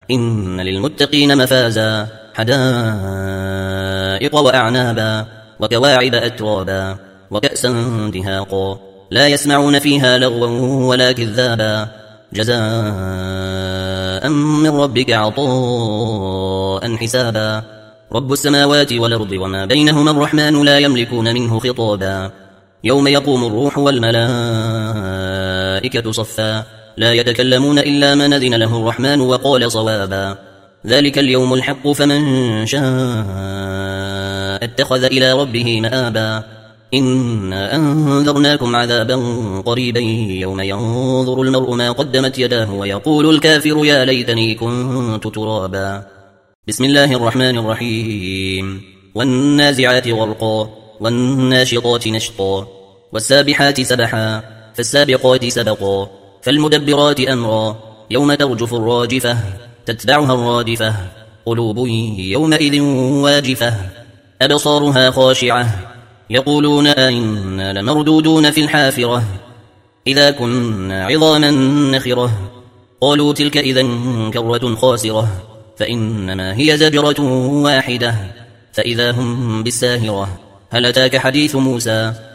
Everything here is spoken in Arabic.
إن للمتقين مفازا حدائق وأعنابا وكواعب أترابا وكأسا دهاقا لا يسمعون فيها لغوا ولا كذابا جزاء من ربك عطاء حسابا رب السماوات والأرض وما بينهما الرحمن لا يملكون منه خطابا يوم يقوم الروح والملائكة صفا لا يتكلمون إلا من أذن له الرحمن وقال صوابا ذلك اليوم الحق فمن شاء اتخذ إلى ربه مآبا إنا أنذرناكم عذابا قريبا يوم ينظر المرء ما قدمت يداه ويقول الكافر يا ليتني كنت ترابا بسم الله الرحمن الرحيم والنازعات غرقا والناشطات نشطا والسابحات سبحا فالسابقات سبقا فالمدبرات أمرا يوم ترجف الراجفة تتبعها الرادفة قلوب يومئذ واجفة أبصارها خاشعة يقولون أئنا لمردودون في الحافرة إذا كنا عظاما نخرة قالوا تلك إذا كرة خاسرة فإنما هي زجرة واحدة فإذا هم بالساهرة هل أتاك حديث موسى